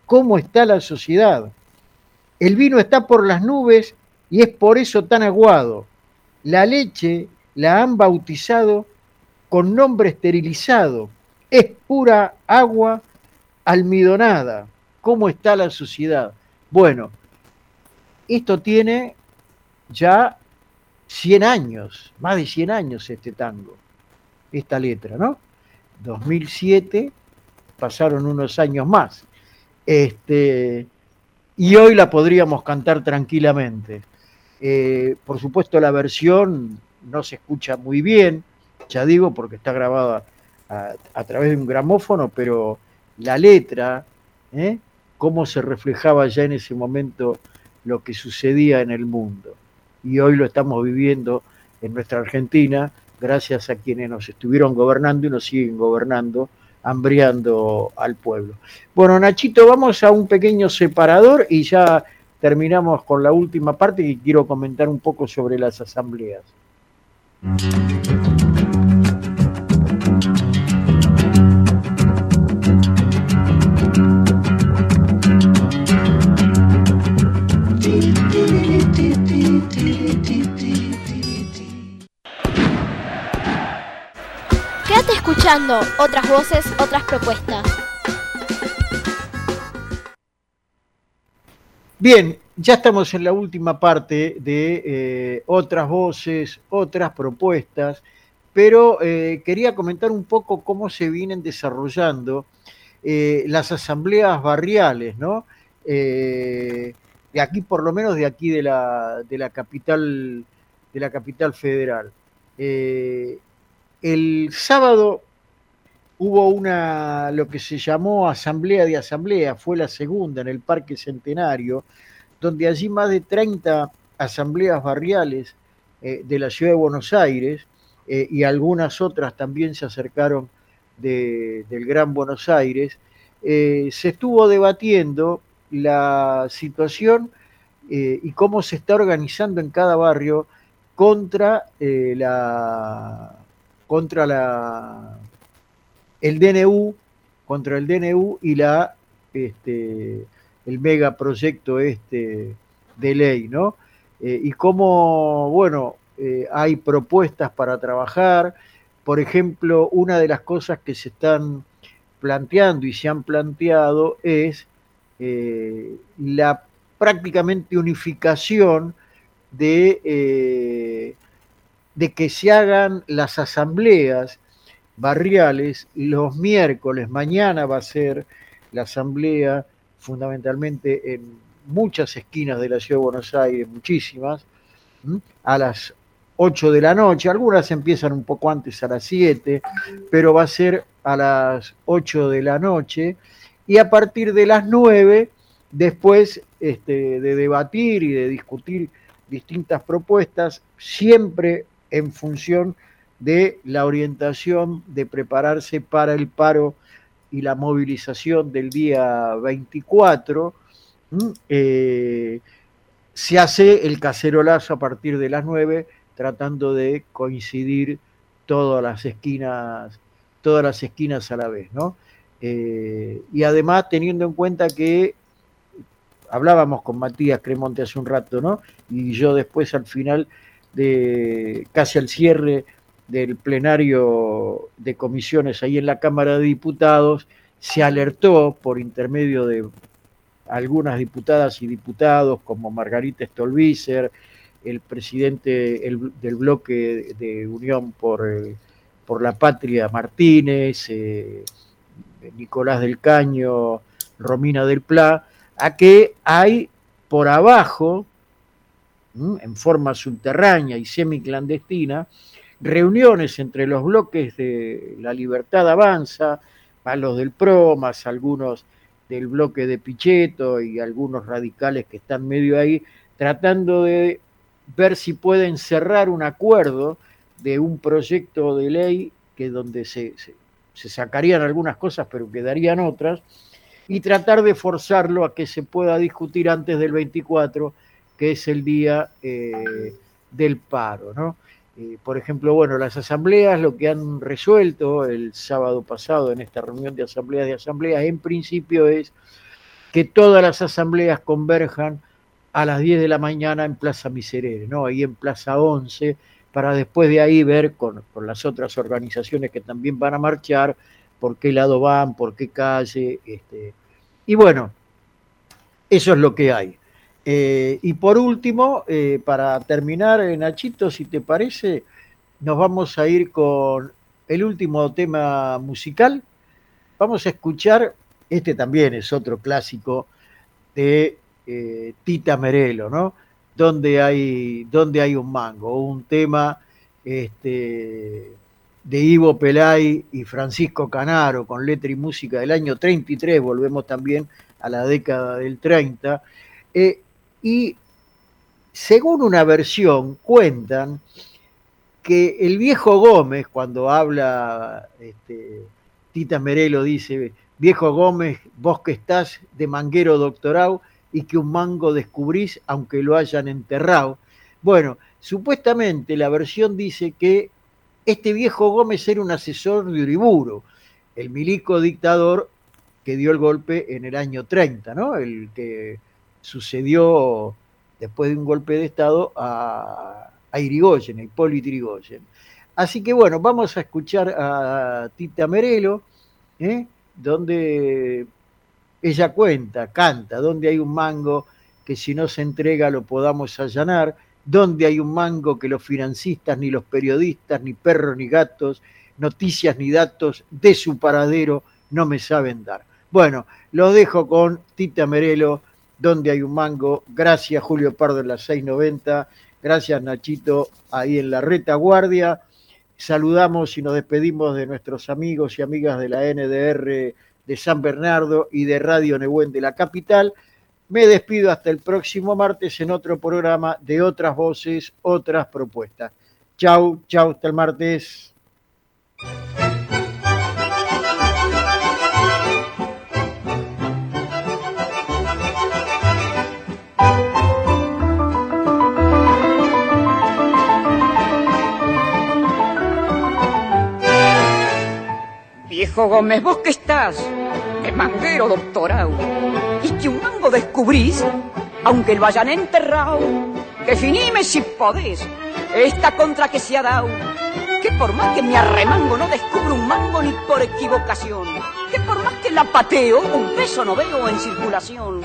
cómo está la sociedad. El vino está por las nubes y es por eso tan aguado. La leche la han bautizado con nombre esterilizado. Es pura agua almidonada. ¿Cómo está la sociedad? Bueno, esto tiene ya cien años, más de cien años este tango, esta letra, ¿no? dos mil siete, pasaron unos años más. Este, y hoy la podríamos cantar tranquilamente. Eh, por supuesto la versión no se escucha muy bien, ya digo, porque está grabada a, a través de un gramófono, pero la letra, ¿eh? Cómo se reflejaba ya en ese momento lo que sucedía en el mundo. Y hoy lo estamos viviendo en nuestra Argentina, gracias a quienes nos estuvieron gobernando y nos siguen gobernando, hambriando al pueblo. Bueno, Nachito, vamos a un pequeño separador y ya terminamos con la última parte y quiero comentar un poco sobre las asambleas. Quédate escuchando otras voces, otras propuestas. Bien, ya estamos en la última parte de eh, otras voces, otras propuestas, pero eh, quería comentar un poco cómo se vienen desarrollando eh, las asambleas barriales, ¿no? Eh, de aquí, por lo menos de aquí de la, de la capital, de la capital federal. Eh, el sábado hubo una, lo que se llamó Asamblea de Asamblea, fue la segunda en el Parque Centenario, donde allí más de treinta asambleas barriales eh, de la ciudad de Buenos Aires eh, y algunas otras también se acercaron de, del Gran Buenos Aires, eh, se estuvo debatiendo la situación eh, y cómo se está organizando en cada barrio contra eh, la contra la el D N U, contra el D N U y la este, el megaproyecto este de ley, ¿no? Eh, y cómo, bueno, eh, hay propuestas para trabajar. Por ejemplo, una de las cosas que se están planteando y se han planteado es eh, la prácticamente unificación de, eh, de que se hagan las asambleas barriales los miércoles. Mañana va a ser la asamblea fundamentalmente en muchas esquinas de la ciudad de Buenos Aires, muchísimas, a las ocho de la noche, algunas empiezan un poco antes a las siete, pero va a ser a las ocho de la noche, y a partir de las nueve, después este, de debatir y de discutir distintas propuestas, siempre en función de la orientación de prepararse para el paro y la movilización del día veinticuatro, eh, se hace el cacerolazo a partir de las nueve, tratando de coincidir todas las esquinas, todas las esquinas a la vez, ¿no? Eh, y además teniendo en cuenta que hablábamos con Matías Cremonte hace un rato, ¿no? Y yo después al final, de casi al cierre del plenario de comisiones ahí en la Cámara de Diputados, se alertó por intermedio de algunas diputadas y diputados como Margarita Stolbizer, el presidente el, del bloque de Unión por, eh, por la Patria Martínez, eh, Nicolás del Caño, Romina del Pla, a que hay por abajo, en forma subterránea y semiclandestina, reuniones entre los bloques de La Libertad Avanza, más los del P R O, más algunos del bloque de Pichetto y algunos radicales que están medio ahí, tratando de ver si pueden cerrar un acuerdo de un proyecto de ley que donde se, se, se sacarían algunas cosas pero quedarían otras, y tratar de forzarlo a que se pueda discutir antes del veinticuatro, que es el día eh, del paro, ¿no? Eh, por ejemplo, bueno, las asambleas, lo que han resuelto el sábado pasado en esta reunión de asambleas de asambleas, en principio es que todas las asambleas converjan a las diez de la mañana en Plaza Miserere, ¿no? Ahí en Plaza once, para después de ahí ver con, con las otras organizaciones que también van a marchar, por qué lado van, por qué calle, este, y bueno, eso es lo que hay. Eh, y por último, eh, para terminar, Nachito, si te parece, nos vamos a ir con el último tema musical. Vamos a escuchar, este también es otro clásico de eh, Tita Merelo, ¿no? Donde hay, donde hay un mango, un tema este, de Ivo Pelay y Francisco Canaro, con letra y música del año treinta y tres, volvemos también a la década del treinta, eh, y según una versión cuentan que el viejo Gómez, cuando habla este, Tita Merelo, dice: viejo Gómez, vos que estás de manguero doctorado y que un mango descubrís aunque lo hayan enterrado. Bueno, supuestamente la versión dice que este viejo Gómez era un asesor de Uriburu, el milico dictador que dio el golpe en el año treinta, ¿no? El que sucedió después de un golpe de Estado a, a Irigoyen, a Hipólito Yrigoyen. Así que bueno, vamos a escuchar a Tita Merelo, ¿eh? Donde ella cuenta, canta, donde hay un mango que si no se entrega lo podamos allanar, donde hay un mango que los financistas, ni los periodistas, ni perros, ni gatos, noticias ni datos de su paradero no me saben dar. Bueno, los dejo con Tita Merelo, donde hay un mango. Gracias, Julio Pardo, en la seiscientos noventa. Gracias, Nachito, ahí en la retaguardia. Saludamos y nos despedimos de nuestros amigos y amigas de la N D R de San Bernardo y de Radio Nehuen de la capital. Me despido hasta el próximo martes en otro programa de Otras Voces, Otras Propuestas. Chau, chau, hasta el martes. Viejo Gómez, vos que estás de manguero doctorado y que un mango descubrís, aunque lo hayan enterrado, definime si podés esta contra que se ha dado, que por más que me arremango no descubro un mango ni por equivocación, que por más que la pateo un peso no veo en circulación.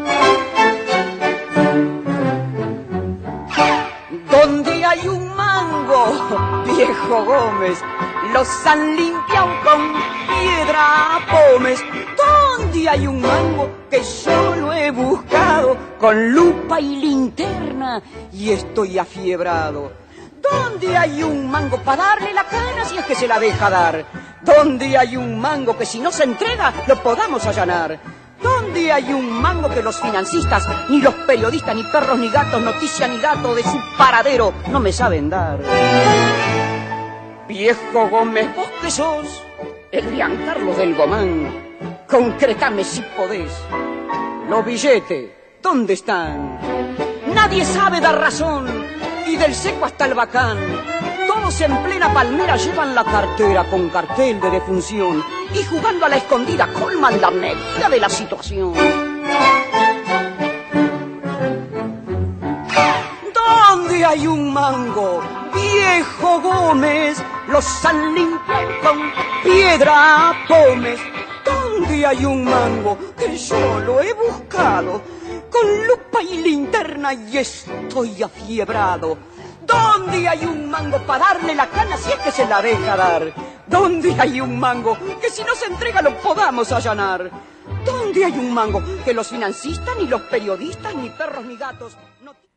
Donde hay un mango, viejo Gómez, los han limpiado con piedra pómez. Donde hay un mango que yo lo he buscado con lupa y linterna y estoy afiebrado. Donde hay un mango para darle la cana si es que se la deja dar. Donde hay un mango que si no se entrega lo podamos allanar. Donde hay un mango que los financistas, ni los periodistas, ni perros, ni gatos, noticia ni dato de su paradero no me saben dar. Viejo Gómez, vos que sos el Giancarlo del Gomán, concretame si podés. Los billetes, ¿dónde están? Nadie sabe dar razón, y del seco hasta el bacán. Todos en plena palmera llevan la cartera con cartel de defunción, y jugando a la escondida colman la medida de la situación. ¿Dónde hay un mango, viejo Gómez? Los han limpiado con piedra pómez. ¿Dónde hay un mango que yo lo he buscado con lupa y linterna y estoy afiebrado? ¿Dónde hay un mango para darle la cana si es que se la deja dar? ¿Dónde hay un mango que si no se entrega lo podamos allanar? ¿Dónde hay un mango que los financistas, ni los periodistas, ni perros, ni gatos no